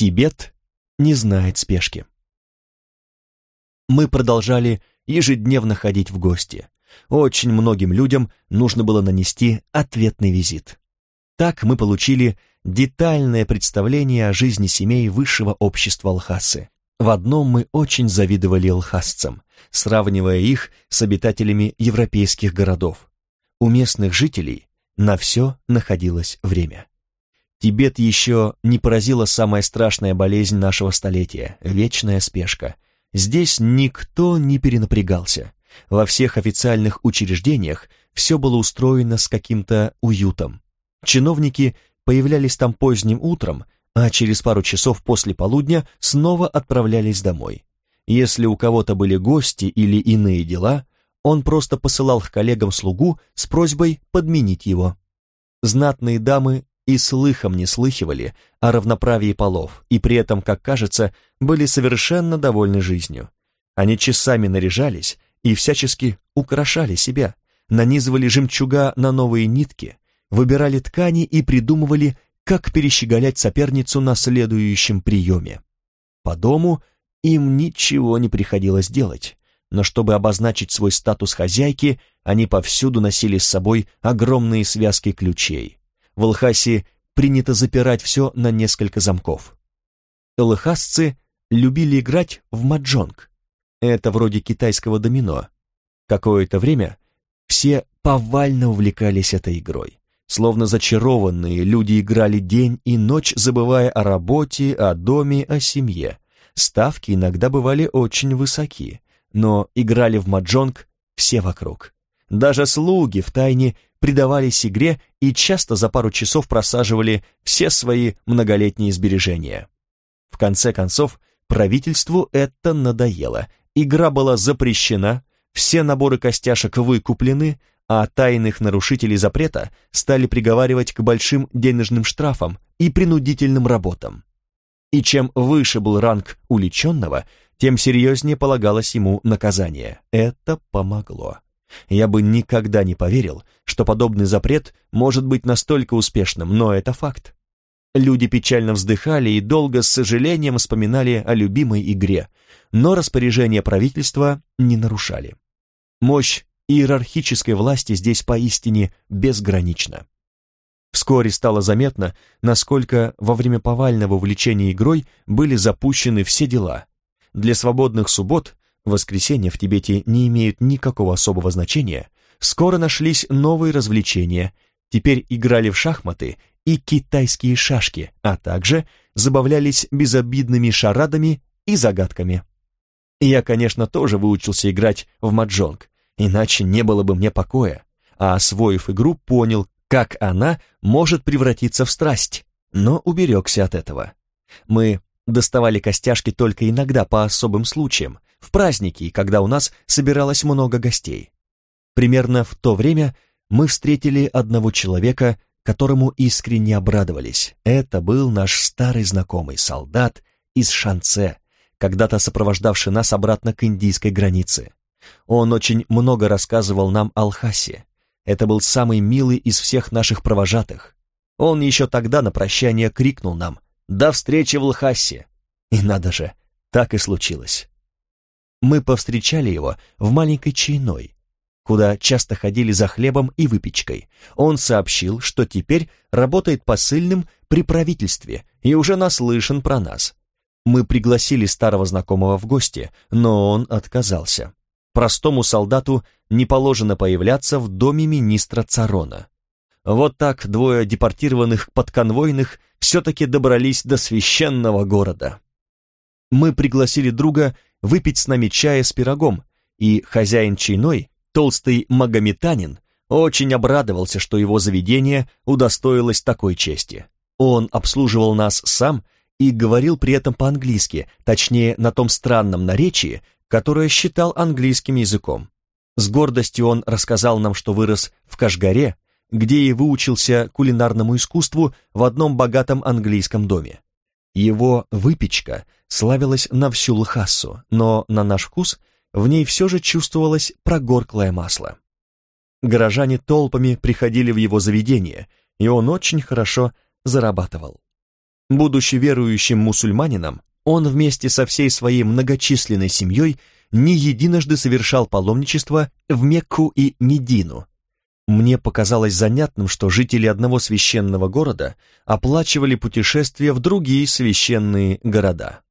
Тибет не знает спешки. Мы продолжали ежедневно ходить в гости. Очень многим людям нужно было нанести ответный визит. Так мы получили детальное представление о жизни семей высшего общества Лхасы. В одном мы очень завидовали лхасцам, сравнивая их с обитателями европейских городов. У местных жителей на все находилось время. Тибет еще не поразила самая страшная болезнь нашего столетия – вечная спешка. Здесь никто не перенапрягался. Во всех официальных учреждениях все было устроено с каким-то уютом. Чиновники появлялись там поздним утром, а через пару часов после полудня снова отправлялись домой. Если у кого-то были гости или иные дела, он просто посылал к коллегам слугу с просьбой подменить его. Знатные дамы и слыхом не слыхивали о равноправии полов, и при этом, как кажется, были совершенно довольны жизнью. Они часами наряжались и всячески украшали себя, нанизывали жемчуга на новые нитки, выбирали ткани и придумывали, как перещеголять соперницу на следующем приеме. По дому им ничего не приходилось делать, но чтобы обозначить свой статус хозяйки, они повсюду носили с собой огромные связки ключей. В Лхасе принято запирать все на несколько замков. Лхасцы любили играть в маджонг. Это вроде китайского домино. Какое-то время все повально увлекались этой игрой. Словно зачарованные, люди играли день и ночь, забывая о работе, о доме, о семье. Ставки иногда бывали очень высоки, но играли в маджонг все вокруг. Даже слуги втайне предавались игре и часто за пару часов просаживали все свои многолетние сбережения. В конце концов, правительству это надоело. Игра была запрещена, все наборы костяшек выкуплены, а тайных нарушителей запрета стали приговаривать к большим денежным штрафам и принудительным работам. И чем выше был ранг уличенного, тем серьезнее полагалось ему наказание. Это помогло. Я бы никогда не поверил, что подобный запрет может быть настолько успешным, но это факт. Люди печально вздыхали и долго с сожалением вспоминали о любимой игре, но распоряжения правительства не нарушали. Мощь иерархической власти здесь поистине безгранична. Вскоре стало заметно, насколько во время повального увлечения игрой были запущены все дела. Для свободных суббот, воскресенья в Тибете не имеют никакого особого значения, скоро нашлись новые развлечения. Теперь играли в шахматы и китайские шашки, а также забавлялись безобидными шарадами и загадками. Я, конечно, тоже выучился играть в маджонг, иначе не было бы мне покоя, а освоив игру, понял, как она может превратиться в страсть, но уберегся от этого. Мы доставали костяшки только иногда по особым случаям, в праздники, когда у нас собиралось много гостей. Примерно в то время мы встретили одного человека, которому искренне обрадовались. Это был наш старый знакомый солдат из Шанце, когда-то сопровождавший нас обратно к индийской границе. Он очень много рассказывал нам о Лхасе. Это был самый милый из всех наших провожатых. Он еще тогда на прощание крикнул нам «До встречи в Лхасе!» И надо же, так и случилось. Мы повстречали его в маленькой чайной, куда часто ходили за хлебом и выпечкой. Он сообщил, что теперь работает посыльным при правительстве и уже наслышан про нас. Мы пригласили старого знакомого в гости, но он отказался. Простому солдату не положено появляться в доме министра Царона. Вот так двое депортированных подконвойных все-таки добрались до священного города. Мы пригласили друга выпить с нами чая с пирогом, и хозяин чайной, толстый магометанин, очень обрадовался, что его заведение удостоилось такой чести. Он обслуживал нас сам и говорил при этом по-английски, точнее на том странном наречии, которое считал английским языком. С гордостью он рассказал нам, что вырос в Кашгаре, где и выучился кулинарному искусству в одном богатом английском доме. Его выпечка славилась на всю Лхасу, но на наш вкус в ней все же чувствовалось прогорклое масло. Горожане толпами приходили в его заведение, и он очень хорошо зарабатывал. Будучи верующим мусульманином, он вместе со всей своей многочисленной семьей не единожды совершал паломничество в Мекку и Медину. Мне показалось занятным, что жители одного священного города оплачивали путешествия в другие священные города.